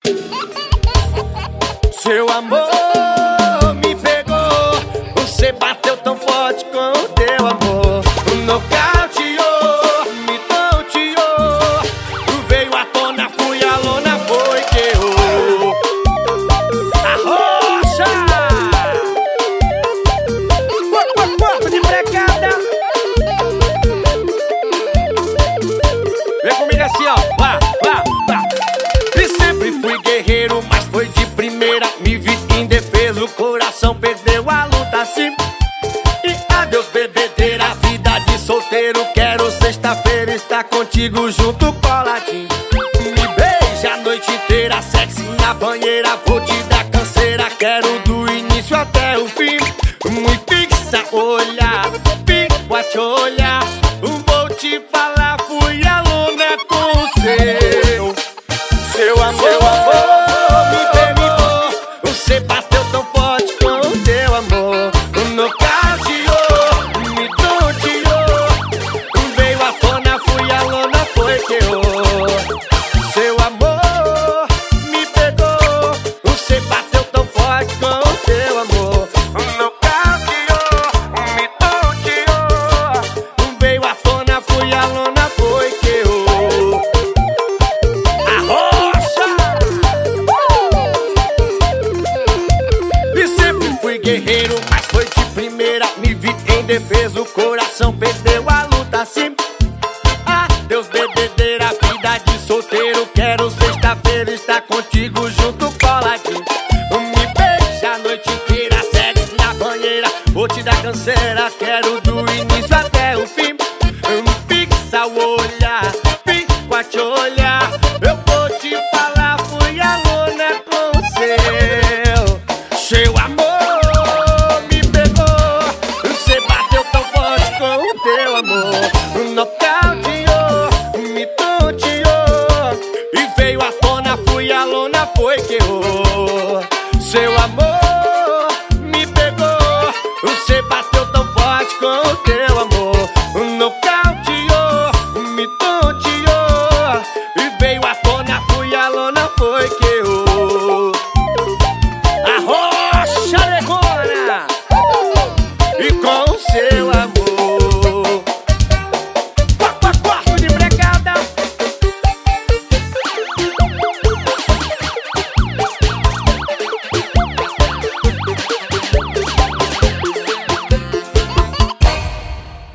Seu amor me pegou, você bateu tão forte com o teu amor. Nocauteou, me tonteou, tu veio à tona, fui à lona, foi que eu arrocha. Corpo de brecada. Vem comigo assim, ó, vá. E sempre fui guerreiro, mas foi de primeira. Me vi indefeso, o coração perdeu a luta assim. E adeus bebedeira, vida de solteiro. Quero sexta-feira estar contigo junto coladinho. Me beija a noite inteira, sexy na banheira. Vou te dar canseira, quero do início até o fim. Muito fixa, olhar, fico a te olhar. Vou te falar, fui aluna com o seu amor me permitou, você bateu tão forte com o teu amor. Nocauteou, me tonteou, veio à tona, fui à lona, foi que eu. Seu amor me pegou, você bateu tão forte com o teu amor. Nocauteou, me tonteou, veio à tona, fui à lona, foi que eu. Guerreiro, mas foi de primeira. Me vi indefeso, o coração perdeu a luta assim. Adeus bebedeira, vida de solteiro. Quero sexta-feira estar contigo junto coladinho. Me beija a noite inteira, sexy na banheira. Vou te dar canseira, quero do início até o fim. Fixa o olhar, fico a te olhar. Eu vou te falar, fui aluna com o seu amor. Nocauteou, me tonteou, e veio à tona, fui à lona, foi que eu.